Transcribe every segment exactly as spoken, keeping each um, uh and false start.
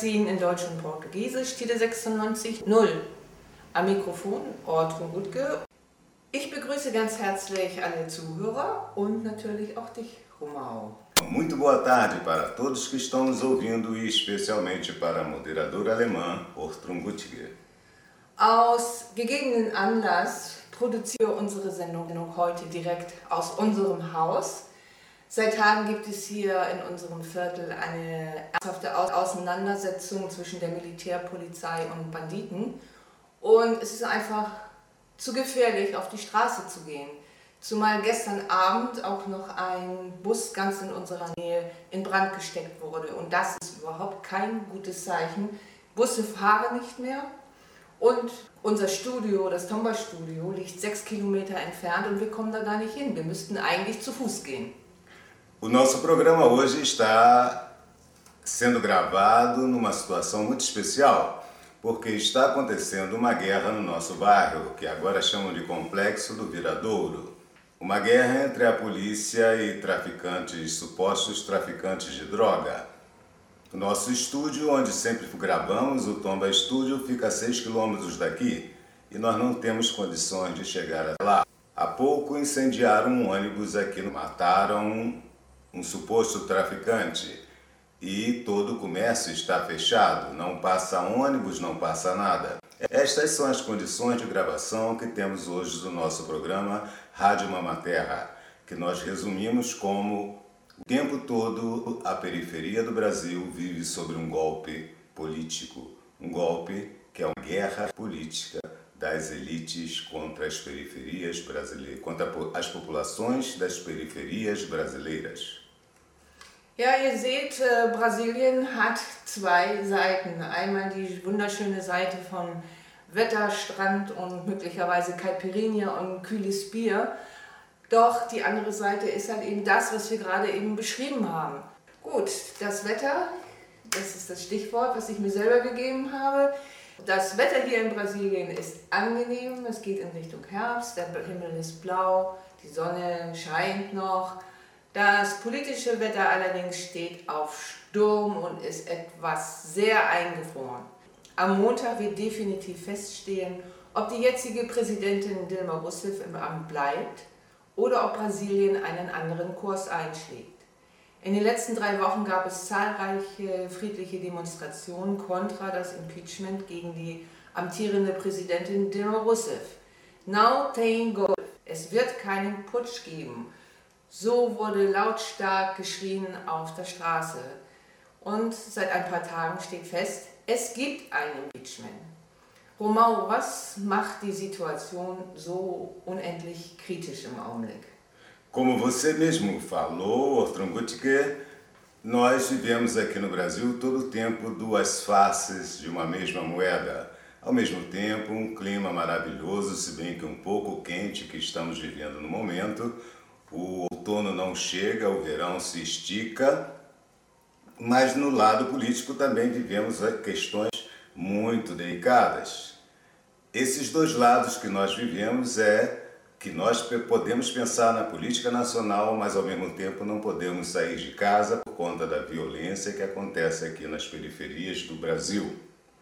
Magazin in Deutsch und Portugiesisch, Tide sechsundneunzig null. Am Mikrofon Ortrun Gutke. Ich begrüße ganz herzlich alle Zuhörer und natürlich auch dich, Romão. Muito boa tarde para todos que estão nos ouvindo e especialmente para a moderadora alemã Ortrun Gutke. Aus gegebenen Anlass produziere unsere Sendung heute direkt aus unserem Haus. Seit Tagen gibt es hier in unserem Viertel eine ernsthafte Auseinandersetzung zwischen der Militärpolizei und Banditen. Und es ist einfach zu gefährlich, auf die Straße zu gehen. Zumal gestern Abend auch noch ein Bus ganz in unserer Nähe in Brand gesteckt wurde. Und das ist überhaupt kein gutes Zeichen. Busse fahren nicht mehr. Und unser Studio, das Tomba-Studio, liegt sechs Kilometer entfernt und wir kommen da gar nicht hin. Wir müssten eigentlich zu Fuß gehen. O nosso programa hoje está sendo gravado numa situação muito especial, porque está acontecendo uma guerra no nosso bairro, que agora chamam de Complexo do Viradouro. Uma guerra entre a polícia e traficantes, supostos traficantes de droga. O nosso estúdio, onde sempre gravamos, o Tomba Studio, fica a seis quilômetros daqui e nós não temos condições de chegar até lá. Há pouco incendiaram um ônibus aqui, mataram um, um suposto traficante e todo o comércio está fechado, não passa ônibus, não passa nada. Estas são as condições de gravação que temos hoje do nosso programa Rádio Mama Terra, que nós resumimos como o tempo todo a periferia do Brasil vive sobre um golpe político, um golpe que é uma guerra política das elites contra as periferias brasileiras, contra as populações das periferias brasileiras. Ja, ihr seht, äh, Brasilien hat zwei Seiten. Einmal die wunderschöne Seite von Wetter, Strand und möglicherweise Caipirinha und kühles Bier. Doch die andere Seite ist halt eben das, was wir gerade eben beschrieben haben. Gut, das Wetter, das ist das Stichwort, was ich mir selber gegeben habe. Das Wetter hier in Brasilien ist angenehm, es geht in Richtung Herbst, der Himmel ist blau, die Sonne scheint noch. Das politische Wetter allerdings steht auf Sturm und ist etwas sehr eingefroren. Am Montag wird definitiv feststehen, ob die jetzige Präsidentin Dilma Rousseff im Amt bleibt oder ob Brasilien einen anderen Kurs einschlägt. In den letzten drei Wochen gab es zahlreiche friedliche Demonstrationen kontra das Impeachment gegen die amtierende Präsidentin Dilma Rousseff. Now tem golpe. Es wird keinen Putsch geben. So wurde lautstark geschrien auf der Straße. Und seit ein paar Tagen steht fest, es gibt ein Impeachment. Romão, was macht die Situation so unendlich kritisch im Augenblick? Como você mesmo falou, Ortrun Gutke, nós vivemos aqui no Brasil todo o tempo duas faces de uma mesma moeda. Ao mesmo tempo, um clima maravilhoso, se bem que um pouco quente que estamos vivendo no momento. O outono não chega, o verão se estica, mas no lado político também vivemos questões muito delicadas. Esses dois lados que nós vivemos é que nós podemos pensar na política nacional, mas ao mesmo tempo não podemos sair de casa por conta da violência que acontece aqui nas periferias do Brasil.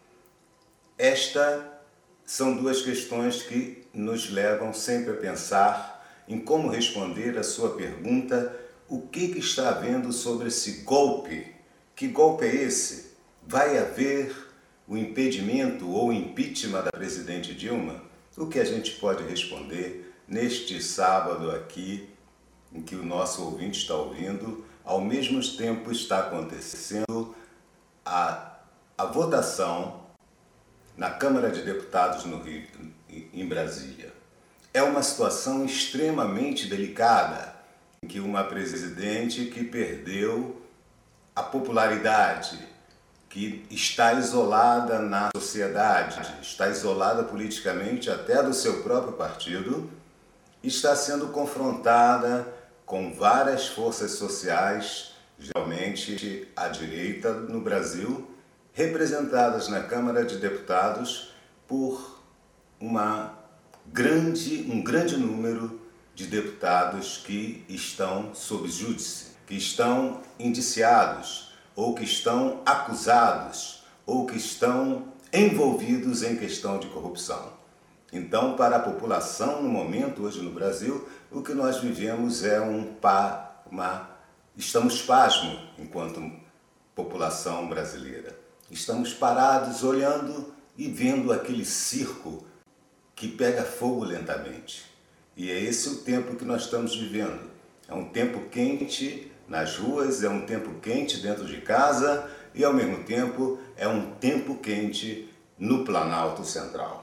Estas são duas questões que nos levam sempre a pensar em como responder a sua pergunta, o que, que está havendo sobre esse golpe? Que golpe é esse? Vai haver o impedimento ou impeachment da presidente Dilma? O que a gente pode responder neste sábado aqui, em que o nosso ouvinte está ouvindo, ao mesmo tempo está acontecendo a, a votação na Câmara de Deputados no Rio, em Brasília. É uma situação extremamente delicada, em que uma presidente que perdeu a popularidade, que está isolada na sociedade, está isolada politicamente até do seu próprio partido, está sendo confrontada com várias forças sociais, geralmente à direita no Brasil, representadas na Câmara de Deputados por uma grande, um grande número de deputados que estão sob júdice, que estão indiciados ou que estão acusados ou que estão envolvidos em questão de corrupção. Então, para a população, no momento, hoje no Brasil, o que nós vivemos é um pa, uma, estamos pasmos enquanto população brasileira. Estamos parados, olhando e vendo aquele circo que pega fogo lentamente. E é esse o tempo que nós estamos vivendo. É um tempo quente nas ruas, é um tempo quente dentro de casa e, ao mesmo tempo, é um tempo quente no Planalto Central.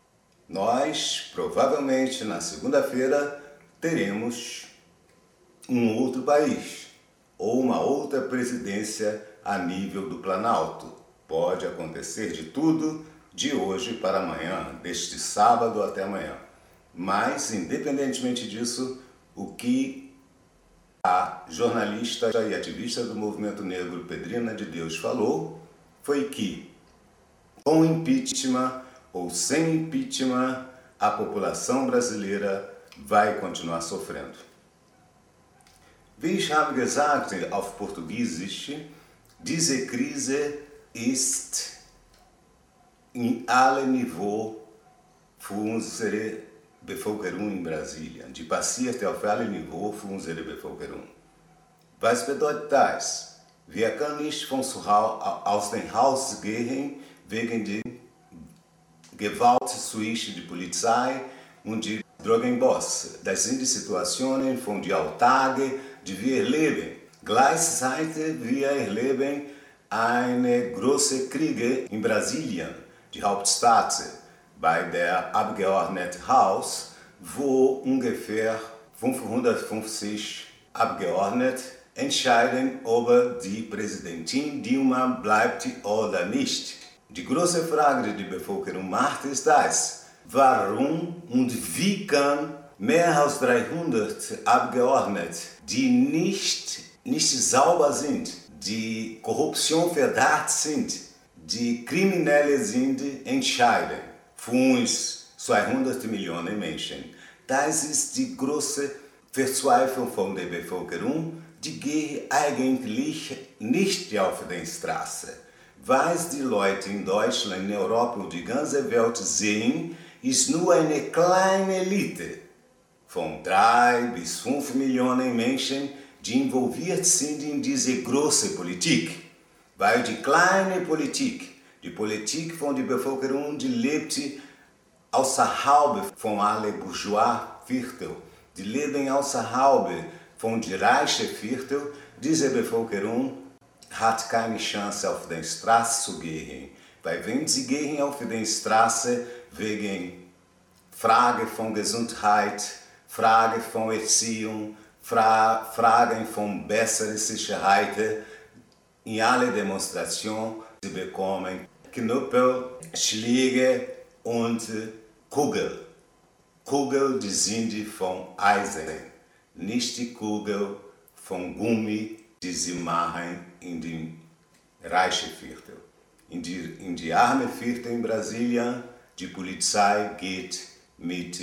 Nós, provavelmente, na segunda-feira, teremos um outro país ou uma outra presidência a nível do Planalto. Pode acontecer de tudo de hoje para amanhã, deste sábado até amanhã. Mas, independentemente disso, o que a jornalista e ativista do movimento negro Pedrina de Deus falou foi que, com impeachment ou sem impeachment, a população brasileira vai continuar sofrendo. Wie ich habe gesagt auf Portugiesisch, diese Krise ist in alle Niveaus für unsere Bevölkerung in Brasilien. Die passiert auf alle Niveaus für unsere Bevölkerung. Was bedeutet das? Wir können nicht von zu Hause aus dem Haus gehen wegen der Gewalt zwischen der Polizei und der Drogenboss. Das sind die Situationen, von der Alltag, die wir erleben. Gleichzeitig wir erleben eine große Kriege in Brasilien, die Hauptstadt, bei der Abgeordnetenhaus, wo ungefähr fünfhundertfünfzig Abgeordnete entscheiden, ob die Präsidentin Dilma bleibt oder nicht. Die große Frage, die die Bevölkerung macht, ist das: Warum und wie kann mehr als dreihundert Abgeordnete, die nicht, nicht sauber sind, die Korruptionsverdacht sind, die Kriminelle sind, entscheiden für uns zweihundert Millionen Menschen? Das ist die große Verzweiflung von der Bevölkerung, die geht eigentlich nicht auf die Straße. Was die Leute in Deutschland, in Europa und die ganze Welt sehen, ist nur eine kleine Elite von drei bis fünf Millionen Menschen, die involviert sind in diese große Politik. Weil die kleine Politik, die Politik von der Bevölkerung, die lebt außerhalb von allen Bourgeois-Viertel, die leben außerhalb von den reichen Viertel. Diese Bevölkerung hat keine Chance, auf die Straße zu gehen. Weil wenn sie gehen auf die Straße wegen Frage von Gesundheit, Frage von Erziehung, Fra- Fragen von besserer Sicherheit, in alle Demonstrationen sie bekommen Knüppel, Schläge und Kugel. Kugel, die sind von Eisen, nicht die Kugel von Gummi, die sie machen in den reichen Viertel. In die, in die armen Viertel in Brasilien, die Polizei geht mit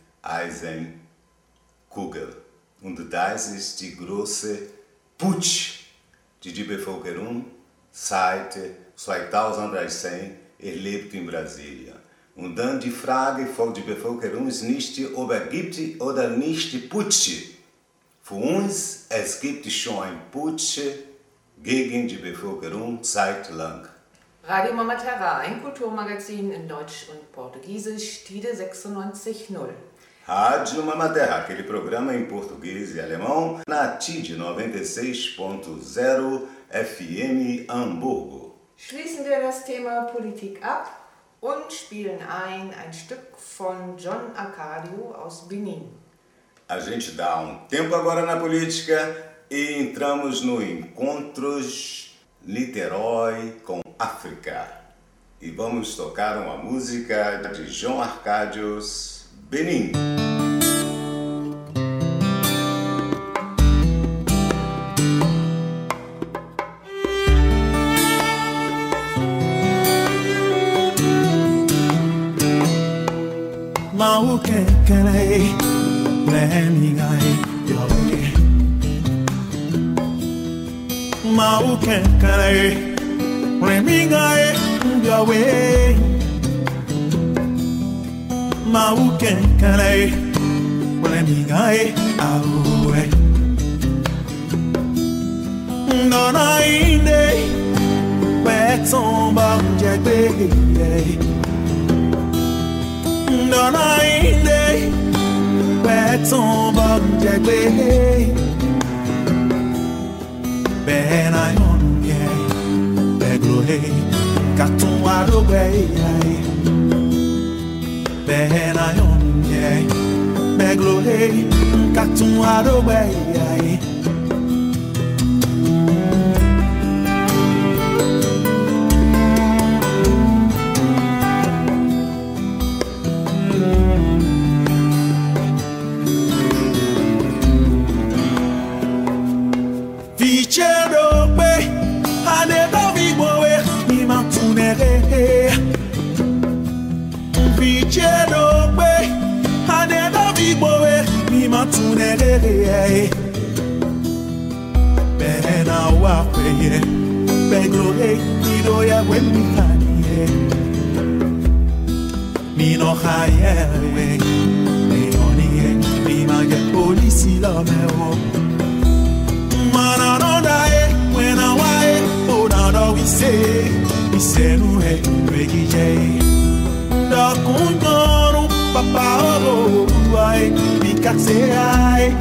Eisenkugel. Und das ist die große Putsch, die die Bevölkerung seit zweitausenddreizehn erlebt in Brasilien. Und dann die Frage von der Bevölkerung ist nicht, ob es gibt oder nicht Putsch. Für uns, es gibt schon ein Putsch gegen die Bevölkerung seit lang. Radio Mama Terra, ein Kulturmagazin in Deutsch und Portugiesisch, Tide sechsundneunzig Komma null. Rádio Mama Terra, aquele programa em português e alemão, na T I D noventa e seis ponto zero F M Hamburgo. Schließen wir das Thema Politik ab und spielen ein ein Stück von John Arcadio aus Benin. A gente dá um tempo agora na política e entramos no Encontros Niterói com África. E vamos tocar uma música de John Arcadios, Benin. Maukekenei, Leningai, Yoi. Maukekenei, Remingae Mbiawe Mauken Kale Remingae Awe Nona inde Beton Bam Jagbe Nona inde Beton Bam Jagbe Ben ayon ye Beglohe Katon Adogwe Ben ayon ye Beglohe Katon Adogwe Bena wapeye Beglo e Nido ya wemi hanye Mino haye we Neoniye Mimage polisi la mewo Mananoda e Wena wae Onado we say We say no e Regije Da kunyoru Papa olo Uai Mikakse ai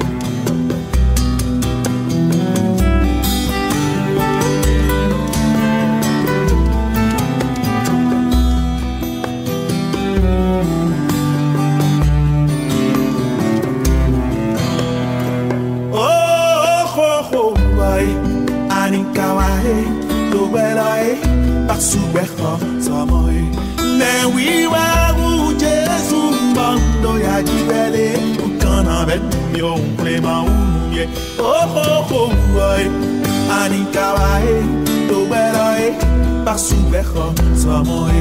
Subeho samoy ne wiwa u Jesu bando ya jibele ukana bet yo plema unye oh oh oh boy ani kawae to beroe par subeho samoy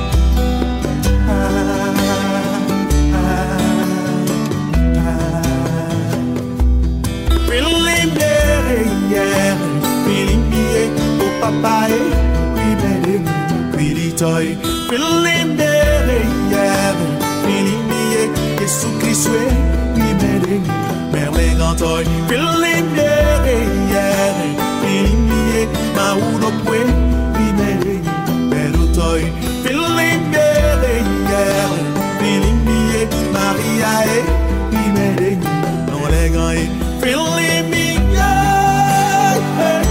feeling there yeah feeling me oh papa Toy, feeling there, yeah, feeling me, Jesus Christ, we made it, merling on toy, feeling there, yeah, feeling me, my wood up way, we made it, better toy, feeling there, yeah, feeling me, Maria, we made it, no leg, feeling me, yeah.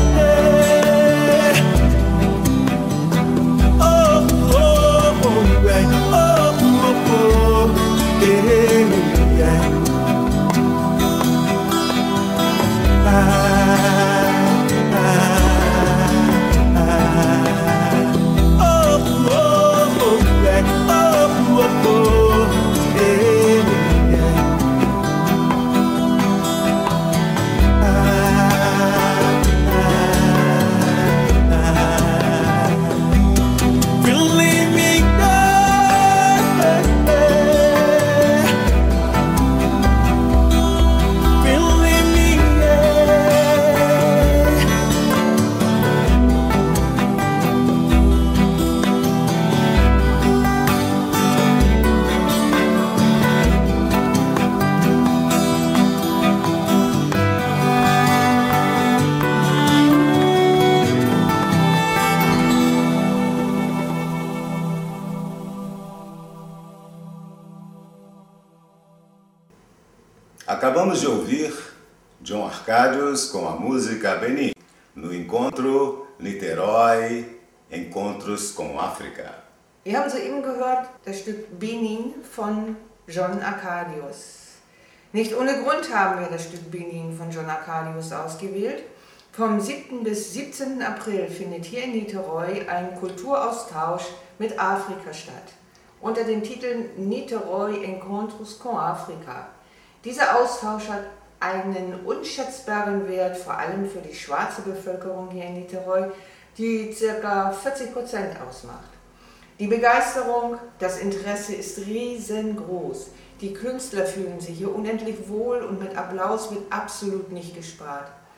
Acabamos de ouvir John Arcadius com a música Benin, no encontro Niterói, Encontros com África. Wir haben soeben gehört das Stück Benin von John Arcadius. Nicht ohne Grund haben wir das Stück Benin von John Arcadius ausgewählt. Vom siebten bis siebzehnten April findet hier in Niterói ein Kulturaustausch mit Afrika statt, unter dem Titel Niterói Encontros com África. Dieser Austausch hat einen unschätzbaren Wert, vor allem für die schwarze Bevölkerung hier in Niterói, die ca. vierzig Prozent ausmacht. Die Begeisterung, das Interesse ist riesengroß. Die Künstler fühlen sich hier unendlich wohl und mit Applaus wird absolut nicht gespart.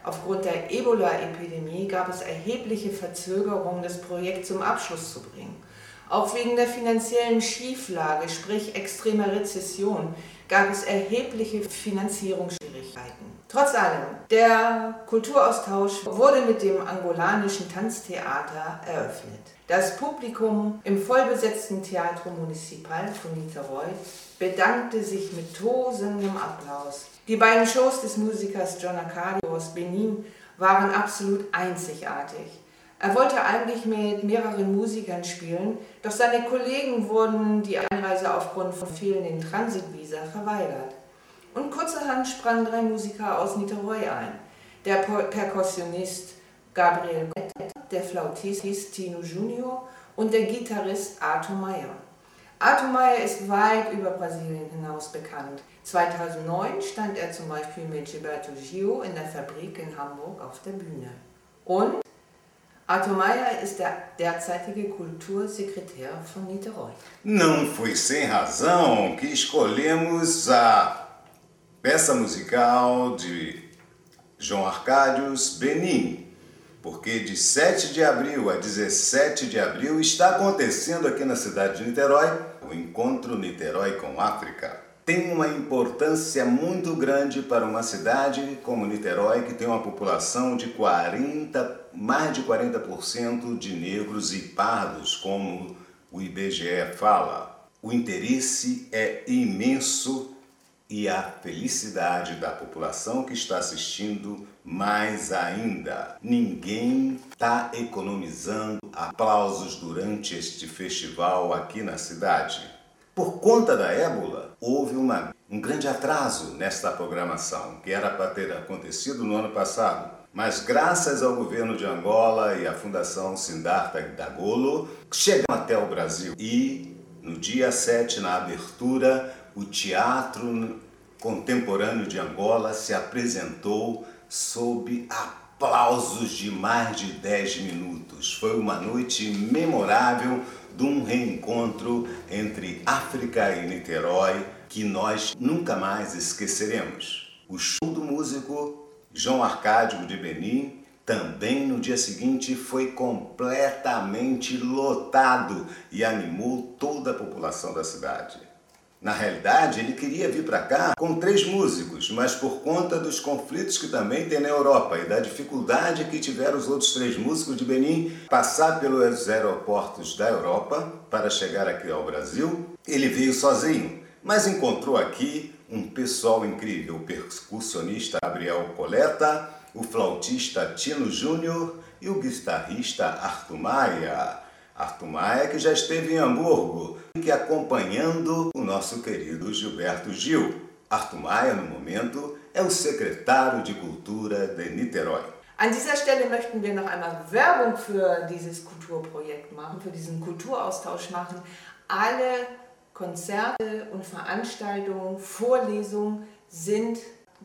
Aufgrund der Ebola-Epidemie gab es erhebliche Verzögerungen, das Projekt zum Abschluss zu bringen. Auch wegen der finanziellen Schieflage, sprich extremer Rezession, gab es erhebliche Finanzierungsschwierigkeiten. Trotz allem, der Kulturaustausch wurde mit dem angolanischen Tanztheater eröffnet. Das Publikum im vollbesetzten Teatro Municipal von Niterói bedankte sich mit tosendem Applaus. Die beiden Shows des Musikers John Arcadio aus Benin waren absolut einzigartig. Er wollte eigentlich mit mehreren Musikern spielen, doch seine Kollegen wurden die Einreise aufgrund von fehlenden Transitvisa verweigert. Und kurzerhand sprangen drei Musiker aus Niterói ein. Der Perkussionist Gabriel Guetta, der Flautist Tino Junior und der Gitarrist Arthur Meyer. Arthur Meyer ist weit über Brasilien hinaus bekannt. zweitausendneun stand er zum Beispiel mit Gilberto Gil in der Fabrik in Hamburg auf der Bühne. Und Arthur Meyer ist der derzeitige Kultursekretär von Niterói. Não foi sem razão que escolhemos a peça musical de João Arcádios Benin, porque de sete de abril a dezessete de abril está acontecendo aqui na cidade de Niterói o Encontro Niterói com África. Tem uma importância muito grande para uma cidade como Niterói, que tem uma população de quarenta, mais de quarenta por cento de negros e pardos, como o I B G E fala. O interesse é imenso e a felicidade da população que está assistindo mais ainda. Ninguém está economizando aplausos durante este festival aqui na cidade. Por conta da ébola, houve uma, um grande atraso nesta programação, que era para ter acontecido no ano passado. Mas graças ao governo de Angola e à Fundação Siddhartha Dagolo, chegamos até o Brasil. E no dia sete, na abertura, o Teatro Contemporâneo de Angola se apresentou sob aplausos de mais de dez minutos. Foi uma noite memorável de um reencontro entre África e Niterói que nós nunca mais esqueceremos. O show do músico João Arcádio de Benin também no dia seguinte foi completamente lotado e animou toda a população da cidade. Na realidade, ele queria vir para cá com três músicos, mas por conta dos conflitos que também tem na Europa e da dificuldade que tiveram os outros três músicos de Benin passar pelos aeroportos da Europa para chegar aqui ao Brasil, ele veio sozinho, mas encontrou aqui um pessoal incrível, o percussionista Gabriel Coleta, o flautista Tino Júnior e o guitarrista Arthur Maia. Arthur Maia, que já esteve em Hamburgo, que acompanhando o nosso querido Gilberto Gil. Arthur Maia, no momento, é o secretário de Cultura de Niterói. An dieser Stelle möchten wir noch einmal Werbung für dieses Kulturprojekt machen, für diesen Kulturaustausch machen. Alle Konzerte und Veranstaltungen, Vorlesungen sind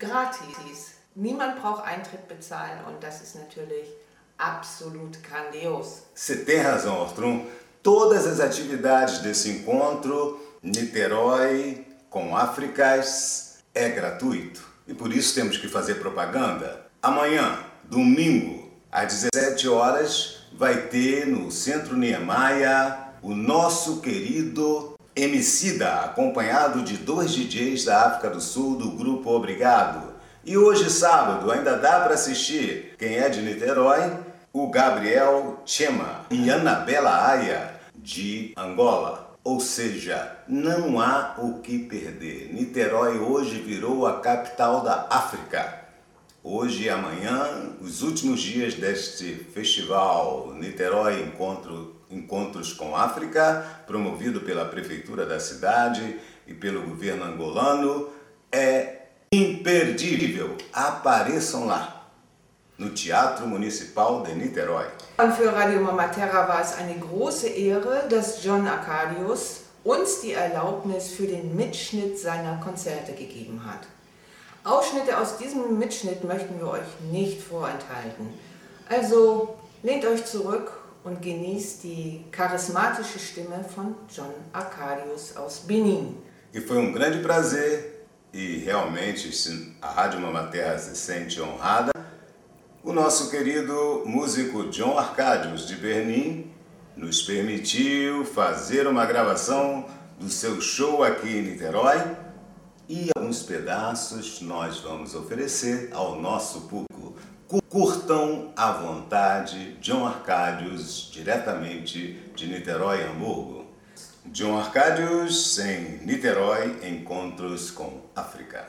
gratis. Niemand braucht Eintritt bezahlen und das ist natürlich absolut grandios. Você tem razão, Arthur. Todas as atividades desse encontro, Niterói com Áfricas, é gratuito. E por isso temos que fazer propaganda. Amanhã, domingo, às dezessete horas, vai ter no Centro Niemeyer o nosso querido Emicida, acompanhado de dois D Js da África do Sul do grupo Obrigado. E hoje, sábado, ainda dá para assistir, quem é de Niterói, o Gabriel Chema e Anabela Aya, de Angola. Ou seja, não há o que perder. Niterói hoje virou a capital da África. Hoje e amanhã, os últimos dias deste festival Niterói Encontro, Encontros com África, promovido pela Prefeitura da cidade e pelo governo angolano, é imperdível. Apareçam lá, no Teatro Municipal de Niterói. Und für Radio Mama Terra war es eine große Ehre, dass John Arcadius uns die Erlaubnis für den Mitschnitt seiner Konzerte gegeben hat. Ausschnitte aus diesem Mitschnitt möchten wir euch nicht vorenthalten. Also lehnt euch zurück und genießt die charismatische Stimme von John Arcadius aus Benin. E foi um grande prazer e realmente a Rádio Mama Terra se sente honrada O nosso querido músico John Arcadius, de Berlim, nos permitiu fazer uma gravação do seu show aqui em Niterói e alguns pedaços nós vamos oferecer ao nosso público. Curtam à vontade John Arcadius, diretamente de Niterói, Hamburgo. John Arcadius em Niterói, Encontros com África.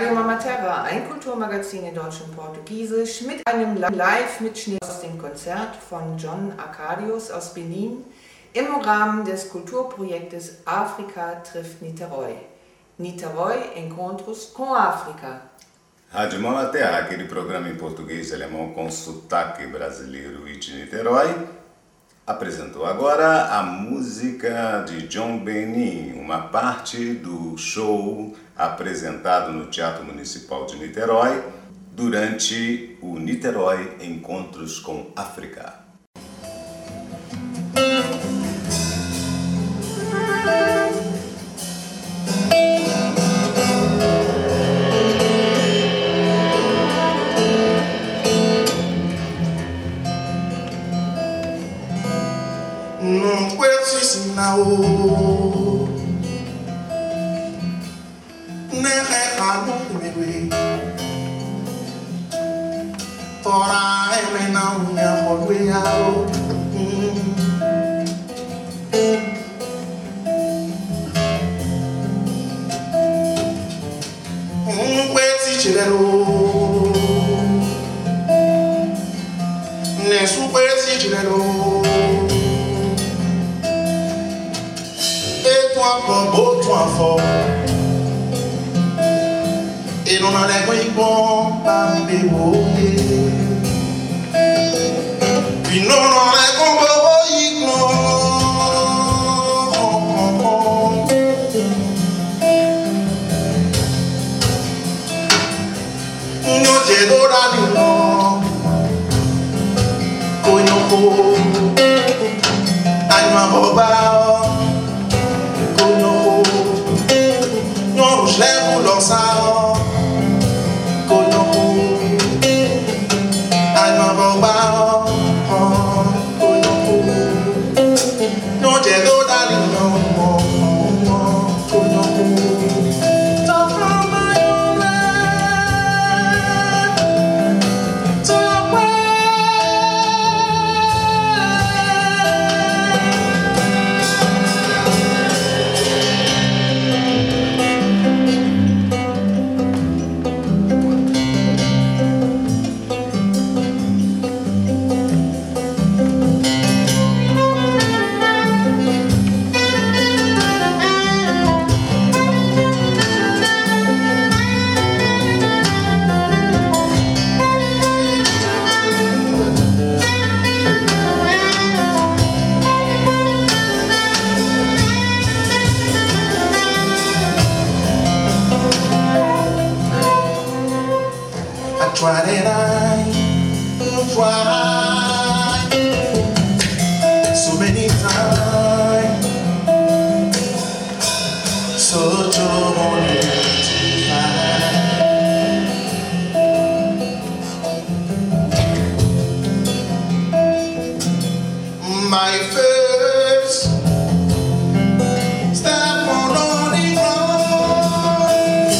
Radio Mama Terra, ein Kulturmagazin in Deutsch und Portugiesisch, mit einem Live-Mitschnitt aus dem Konzert von John Arcadius aus Benin im Rahmen des Kulturprojektes África trifft Niterói. Niterói, Encontros com África. Rádio Mama Terra, aquele programa em português e alemão com sotaque brasileiro e de Niterói, apresentou agora a música de John Benin, uma parte do show apresentado no Teatro Municipal de Niterói durante o Niterói Encontros com África. Não puedo ensinar o nem recado de me ver. Ora ele não me arrodeou. Um puedo tirar o nem super tirar o Botou a fome e não há nego igual para me morrer. E não há nego igual. Não te dora nenhum. Conheço a minha roupa. Os levo lançar Konoku Ai ma boba Konoku No te do dali no Konoku Talk from my own land Talk Tried and I tried so many times, such a morning to find my first step on the ground.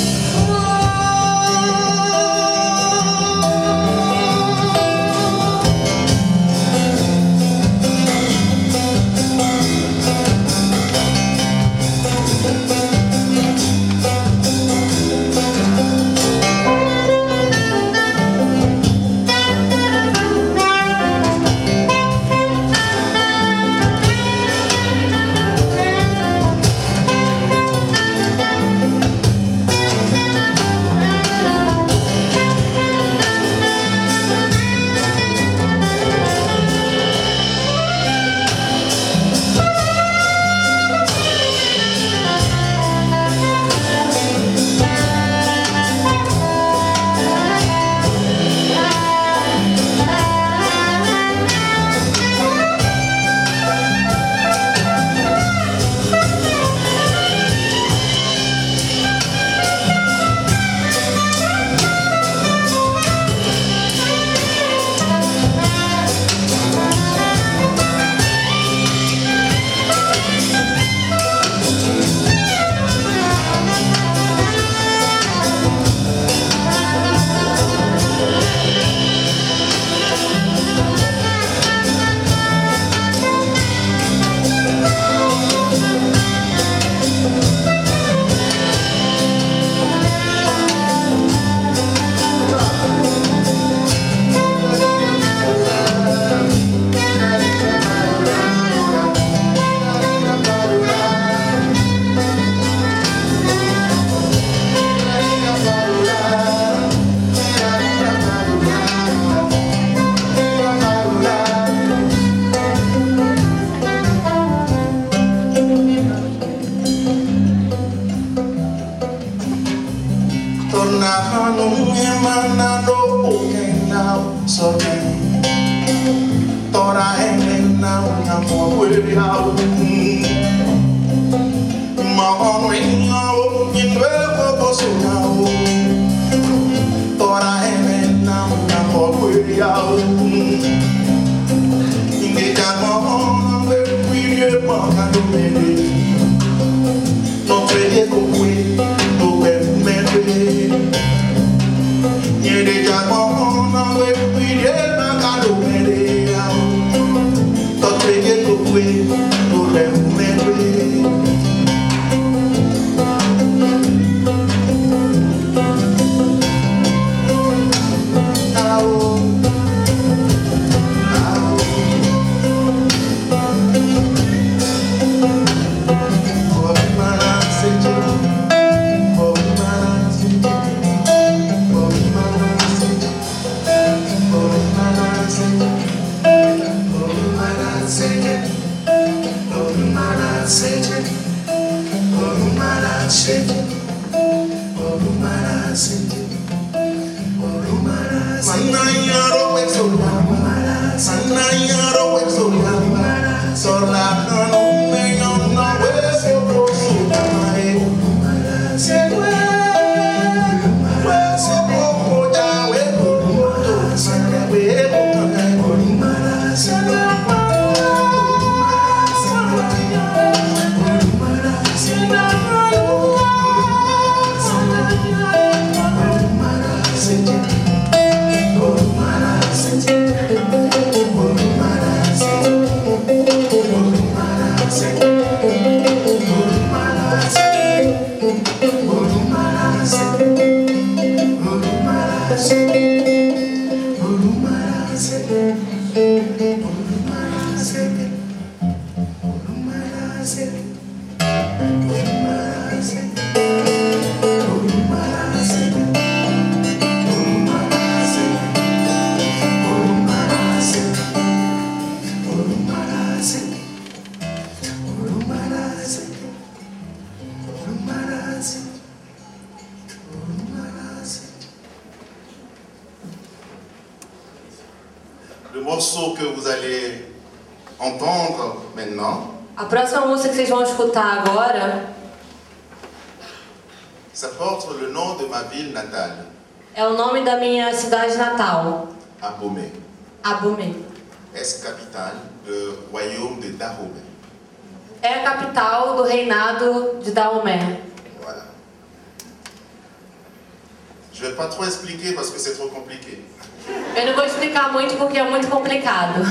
Le morceau que vous allez entendre maintenant, a próxima música que vocês vão escutar agora, ça porte le nom de ma ville natale. É o nome da minha cidade natal, Abomey. Abomey. Ex-capitale du royaume de Dahomey. É a capital do reinado de Dahomey. Voilà. Je ne vais pas trop expliquer parce que c'est trop compliqué. Eu não vou explicar muito porque é muito complicado.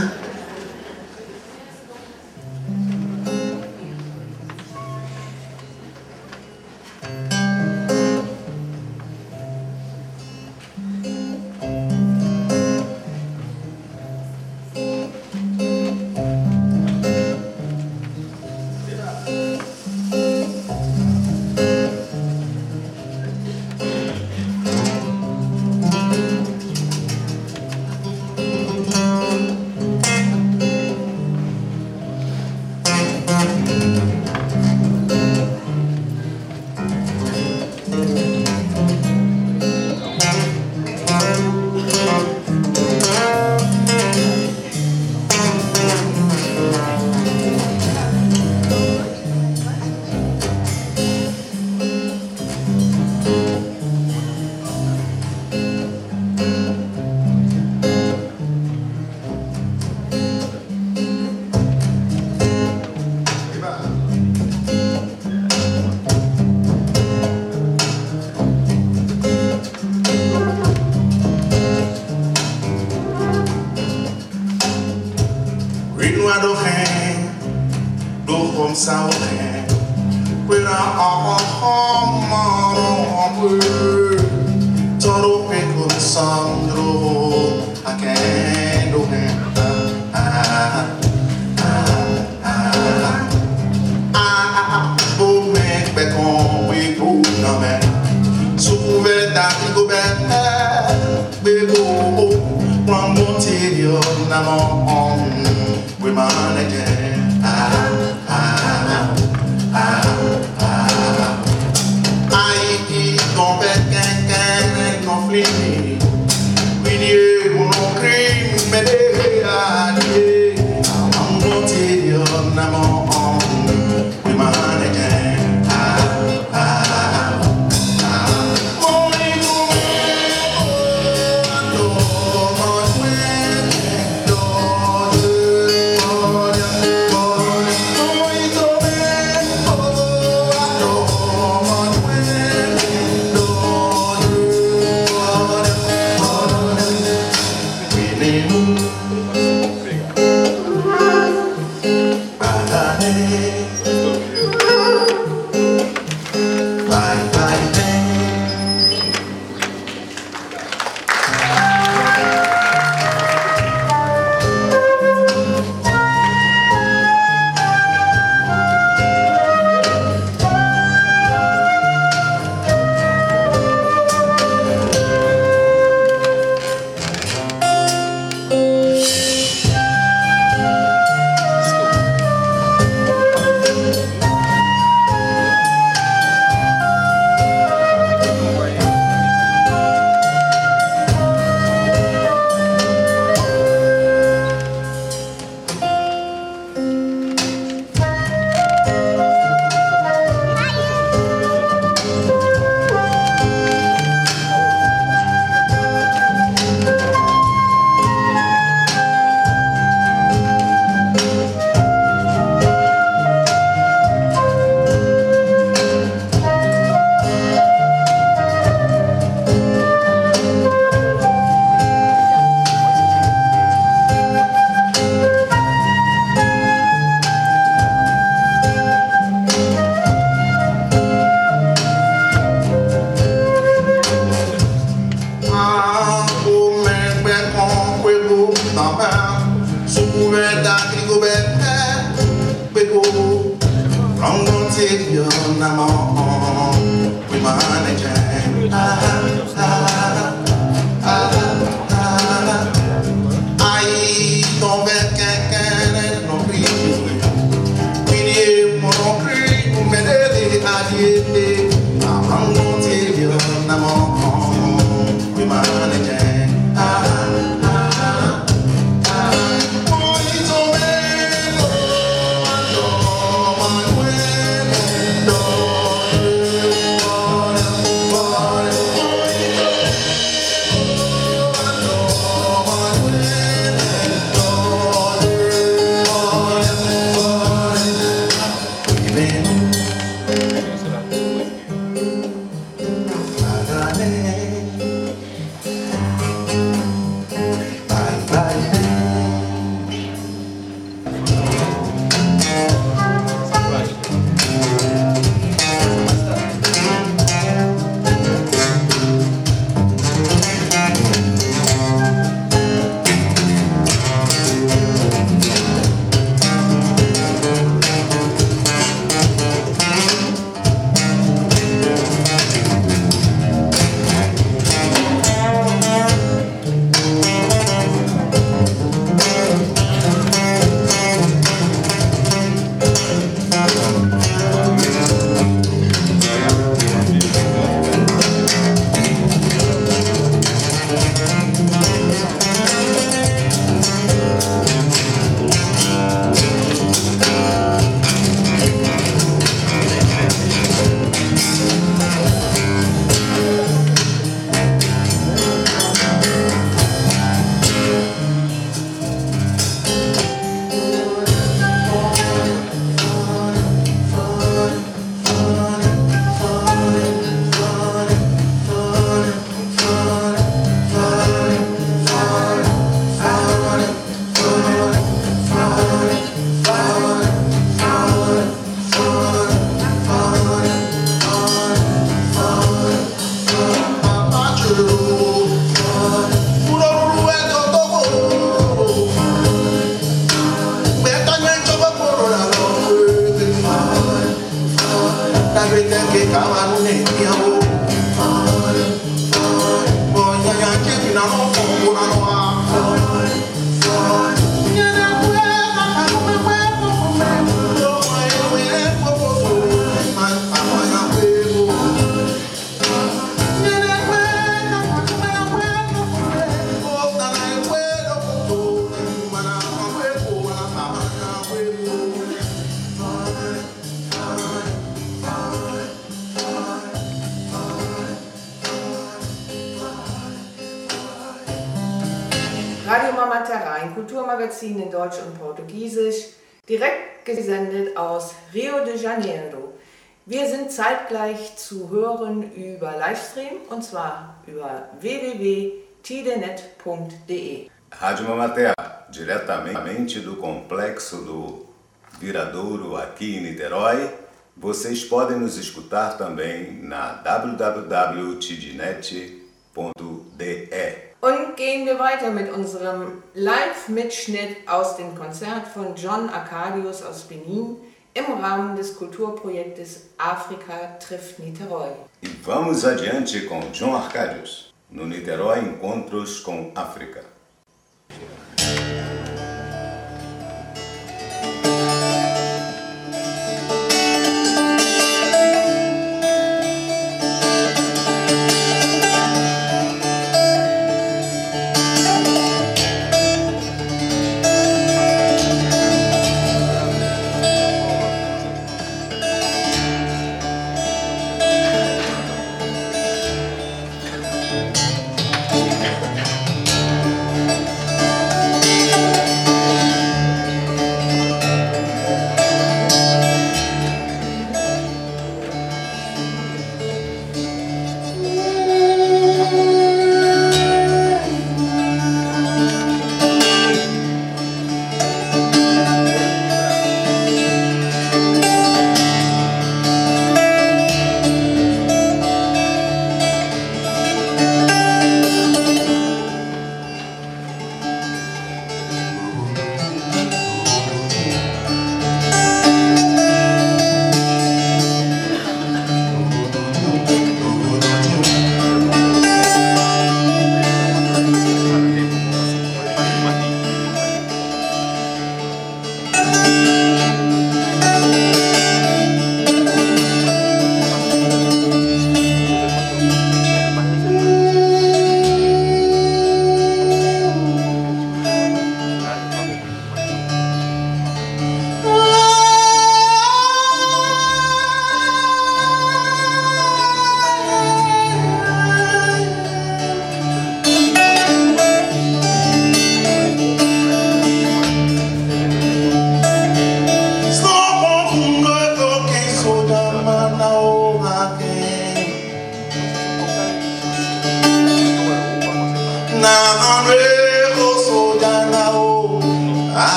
Radio Mama Terra, ein Kulturmagazin in Deutsch und Portugiesisch, direkt gesendet aus Rio de Janeiro. Wir sind zeitgleich zu hören über Livestream, und zwar über w w w punto tidenet ponto d e. Rádio Mama Terra, diretamente do Complexo do Viradouro, aqui em Niterói. Vocês podem nos escutar também na w w w ponto tidenet ponto d e. Und gehen wir weiter mit unserem Live-Mitschnitt aus dem Konzert von John Arcadius aus Benin im Rahmen des Kulturprojektes África trifft Niterói. E vamos adiante com John Arcadius, no Niterói Encontros com África.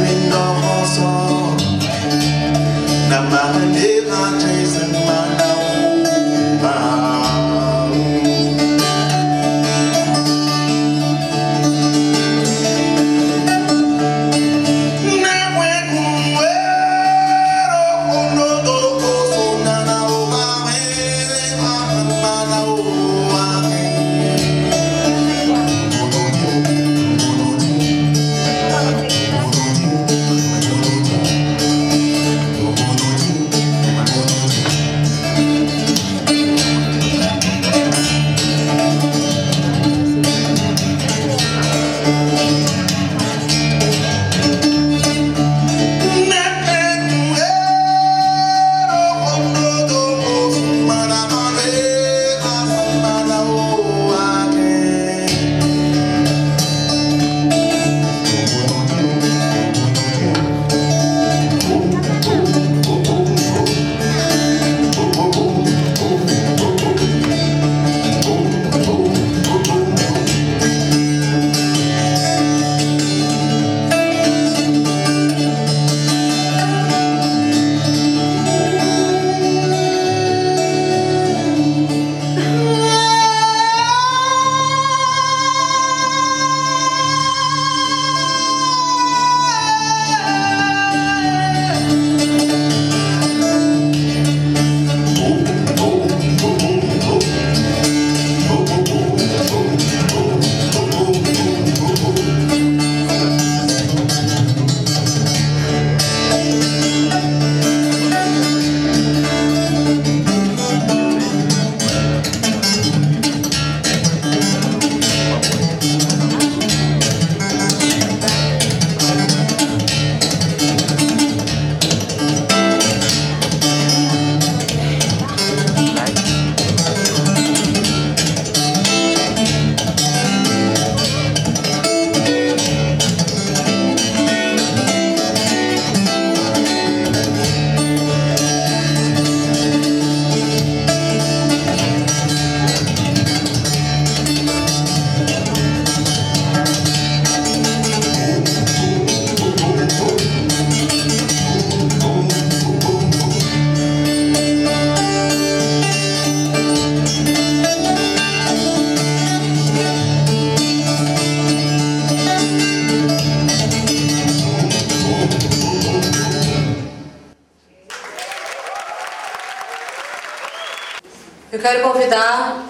Eu quero convidar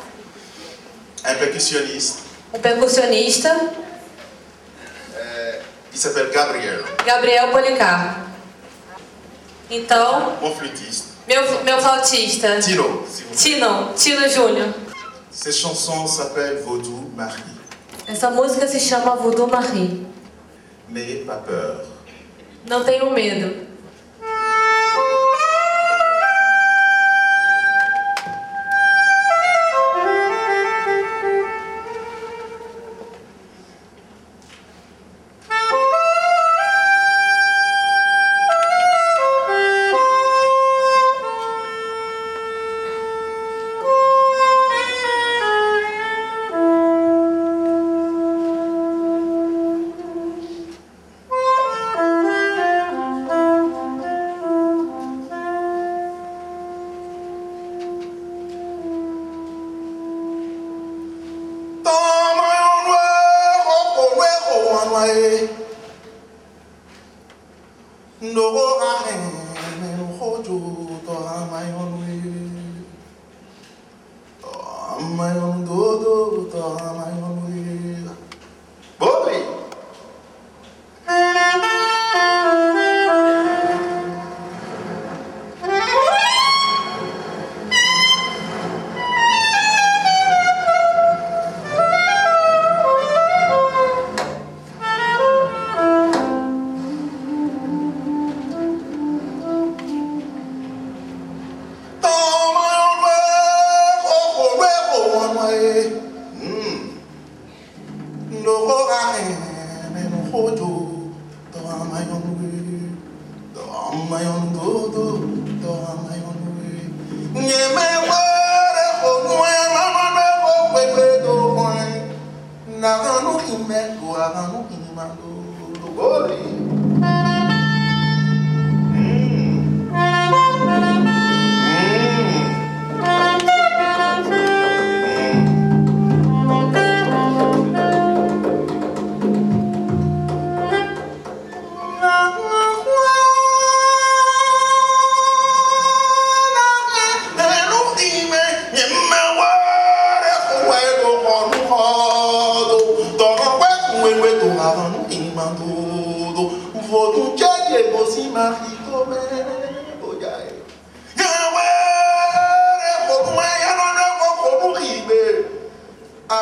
un percussionniste um percussionista, euh, qui s'appelle Gabriel, Gabriel Policarpo. Então, mon flûtiste, meu, meu flautista, Tino, si vous voulez. Tino, Tino Júnior. Cette chanson s'appelle Vaudou Marie. Essa música se chama Voodoo Marie. N'ayez pas peur. Não tenho medo. Now,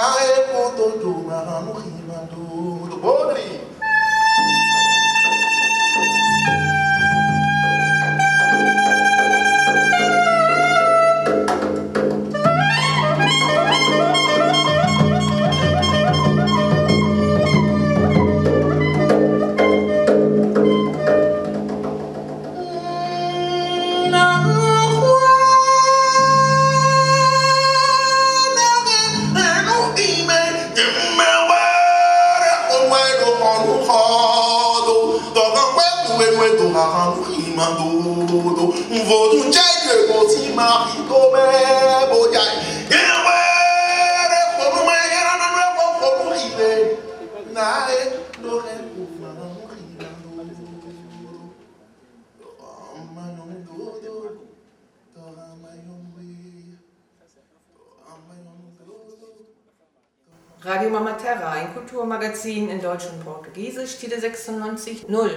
Radio Mama Terra, ein Kulturmagazin in Deutsch und Portugiesisch, Tide sechsundneunzig null.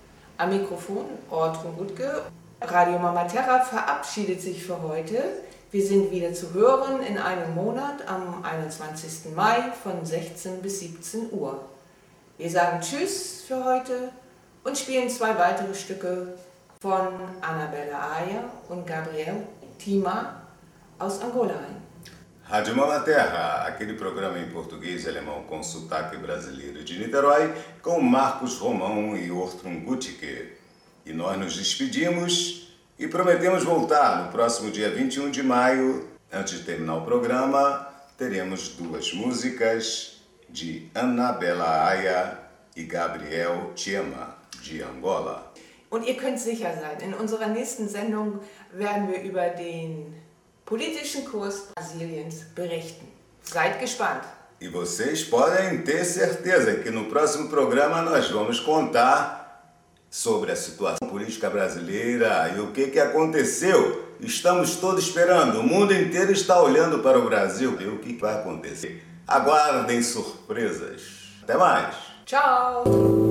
Am Mikrofon Ortrun Gutke. Radio Mama Terra verabschiedet sich für heute. Wir sind wieder zu hören in einem Monat am einundzwanzigsten Mai von sechzehn bis siebzehn Uhr. Wir sagen Tschüss für heute und spielen zwei weitere Stücke von Anabela Aya und Gabriel Tima aus Angola ein. Rádio Mama Terra, aquele programa em português e alemão com sotaque brasileiro de Niterói, com Marcos Romão e Ortrun Gutke. E nós nos despedimos e prometemos voltar no próximo dia vinte e um de maio. Antes de terminar o programa, teremos duas músicas de Anabela Aya e Gabriel Tima, de Angola. Und ihr könnt sicher sein, in unserer nächsten Sendung werden wir über den politischen Kurs Brasiliens berichten. Seid gespannt. E vocês podem ter certeza que no próximo programa nós vamos contar sobre a situação política brasileira e o que, que aconteceu. Estamos todos esperando, o mundo inteiro está olhando para o Brasil e o que vai acontecer. Aguardem surpresas. Até mais. Tchau.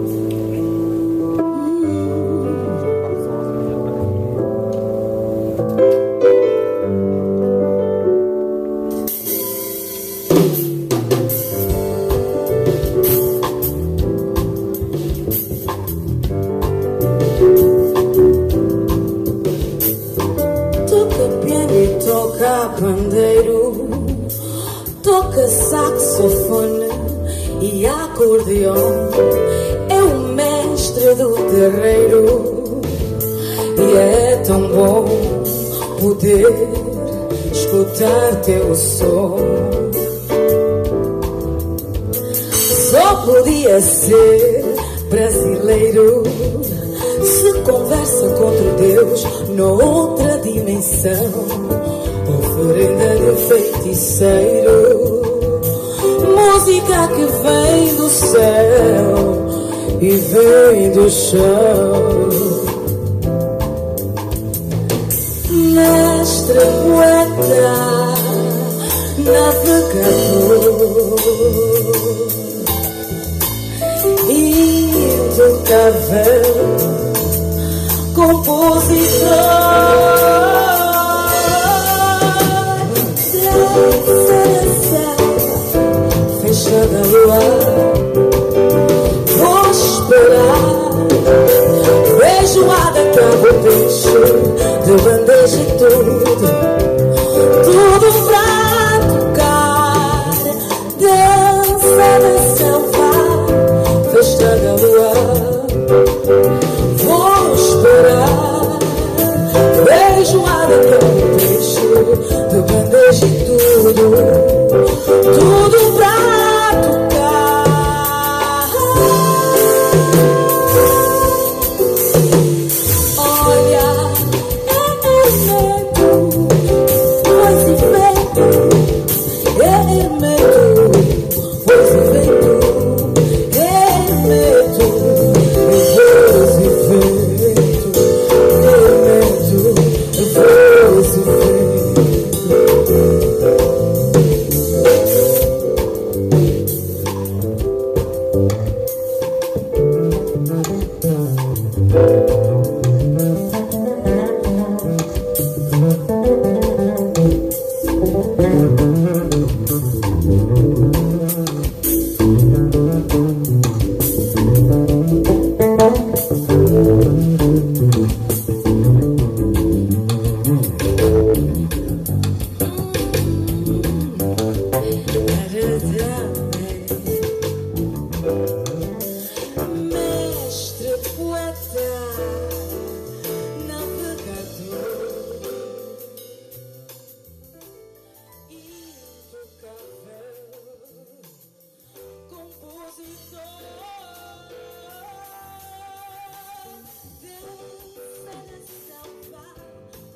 Pandeiro, toca saxofone e acordeão. É o mestre do terreiro e é tão bom poder escutar teu som. Só podia ser brasileiro se conversa contra Deus noutra dimensão. Oferenda de feiticeiro, música que vem do céu e vem do chão. Mestre poeta, navegador, intocável, compositor. Fechada a lua, vou esperar. Feijoada, cabo, peixe, de bandeja e tudo, tudo pra tocar. Dança da selva, fechada a lua, vou esperar. Feijoada, cabo, peixe, de bandeja e tudo, tudo pra tocar. Olha, é medo, pois e vento, é medo, pois e vento.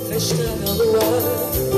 festa na lua.